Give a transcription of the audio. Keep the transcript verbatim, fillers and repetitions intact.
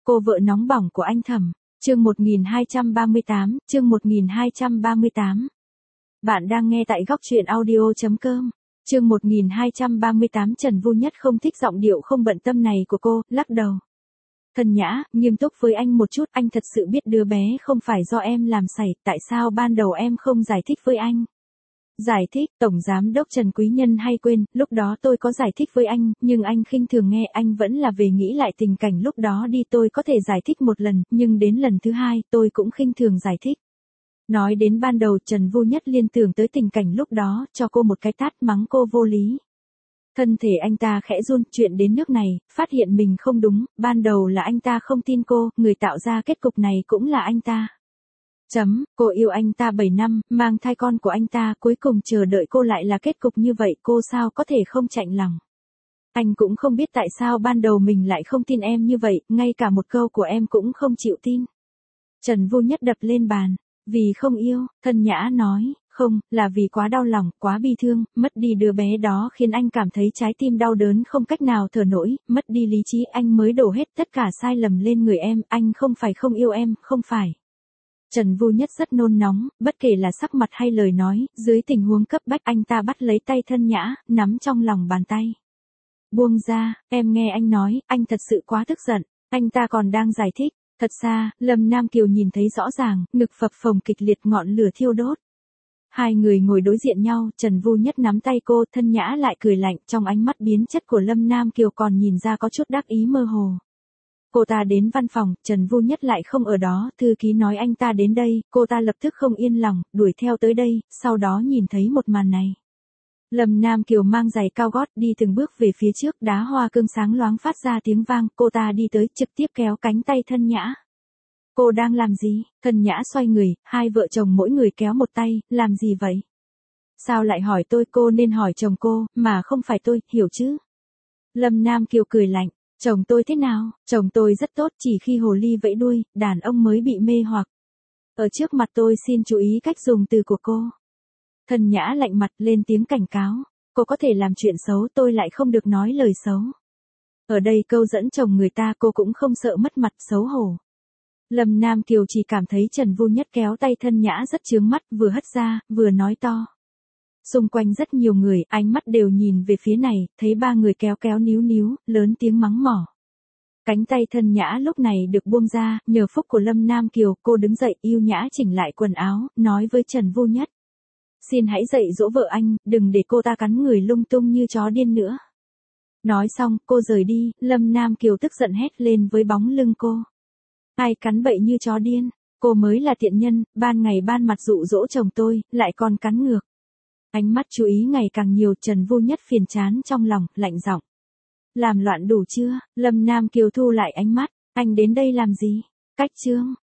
Cô vợ nóng bỏng của anh Thẩm. Chương một nghìn hai trăm ba mươi tám, chương một nghìn hai trăm ba mươi tám. Bạn đang nghe tại góc truyện audio chấm com. Chương một nghìn hai trăm ba mươi tám. Trần Vu Nhất không thích giọng điệu không bận tâm này của cô, lắc đầu. Thân Nhã, nghiêm túc với anh một chút, anh thật sự biết đứa bé không phải do em làm sảy, tại sao ban đầu em không giải thích với anh? Giải thích, Tổng Giám đốc Trần Quý Nhân hay quên, lúc đó tôi có giải thích với anh, nhưng anh khinh thường nghe, anh vẫn là về nghĩ lại tình cảnh lúc đó đi, tôi có thể giải thích một lần, nhưng đến lần thứ hai, tôi cũng khinh thường giải thích. Nói đến ban đầu, Trần Vu Nhất liên tưởng tới tình cảnh lúc đó, cho cô một cái tát mắng cô vô lý. Thân thể anh ta khẽ run, chuyện đến nước này, phát hiện mình không đúng, ban đầu là anh ta không tin cô, người tạo ra kết cục này cũng là anh ta. Chấm, cô yêu anh ta bảy năm, mang thai con của anh ta, cuối cùng chờ đợi cô lại là kết cục như vậy, cô sao có thể không chạnh lòng. Anh cũng không biết tại sao ban đầu mình lại không tin em như vậy, ngay cả một câu của em cũng không chịu tin. Trần Vu Nhất đập lên bàn, vì không yêu, Thân Nhã nói, không, là vì quá đau lòng, quá bi thương, mất đi đứa bé đó khiến anh cảm thấy trái tim đau đớn không cách nào thở nổi, mất đi lý trí anh mới đổ hết tất cả sai lầm lên người em, anh không phải không yêu em, không phải. Trần Vu Nhất rất nôn nóng, bất kể là sắc mặt hay lời nói, dưới tình huống cấp bách anh ta bắt lấy tay Thân Nhã, nắm trong lòng bàn tay. Buông ra, em nghe anh nói, anh thật sự quá tức giận, anh ta còn đang giải thích, thật xa, Lâm Nam Kiều nhìn thấy rõ ràng, ngực phập phồng kịch liệt ngọn lửa thiêu đốt. Hai người ngồi đối diện nhau, Trần Vu Nhất nắm tay cô, Thân Nhã lại cười lạnh, trong ánh mắt biến chất của Lâm Nam Kiều còn nhìn ra có chút đắc ý mơ hồ. Cô ta đến văn phòng, Trần Vu Nhất lại không ở đó, thư ký nói anh ta đến đây, cô ta lập tức không yên lòng, đuổi theo tới đây, sau đó nhìn thấy một màn này. Lâm Nam Kiều mang giày cao gót đi từng bước về phía trước, đá hoa cương sáng loáng phát ra tiếng vang, cô ta đi tới trực tiếp kéo cánh tay Thân Nhã. Cô đang làm gì? Thân Nhã xoay người, hai vợ chồng mỗi người kéo một tay, làm gì vậy? Sao lại hỏi tôi, cô nên hỏi chồng cô, mà không phải tôi, hiểu chứ? Lâm Nam Kiều cười lạnh. Chồng tôi thế nào? Chồng tôi rất tốt, chỉ khi hồ ly vẫy đuôi, đàn ông mới bị mê hoặc. Ở trước mặt tôi xin chú ý cách dùng từ của cô. Thân Nhã lạnh mặt lên tiếng cảnh cáo. Cô có thể làm chuyện xấu, tôi lại không được nói lời xấu. Ở đây câu dẫn chồng người ta cô cũng không sợ mất mặt xấu hổ. Lâm Nam Kiều chỉ cảm thấy Trần Vu Nhất kéo tay Thân Nhã rất chướng mắt, vừa hất ra, vừa nói to. Xung quanh rất nhiều người, ánh mắt đều nhìn về phía này, thấy ba người kéo kéo níu níu, lớn tiếng mắng mỏ. Cánh tay Thân Nhã lúc này được buông ra, nhờ phúc của Lâm Nam Kiều, cô đứng dậy, yêu nhã chỉnh lại quần áo, nói với Trần Vu Nhất. Xin hãy dạy dỗ vợ anh, đừng để cô ta cắn người lung tung như chó điên nữa. Nói xong, cô rời đi, Lâm Nam Kiều tức giận hét lên với bóng lưng cô. Ai cắn bậy như chó điên, cô mới là tiện nhân, ban ngày ban mặt dụ dỗ chồng tôi, lại còn cắn ngược. Ánh mắt chú ý ngày càng nhiều, Trần Vu Nhất phiền chán trong lòng, lạnh giọng. Làm loạn đủ chưa? Lâm Nam Kiều thu lại ánh mắt, anh đến đây làm gì? Cách chương.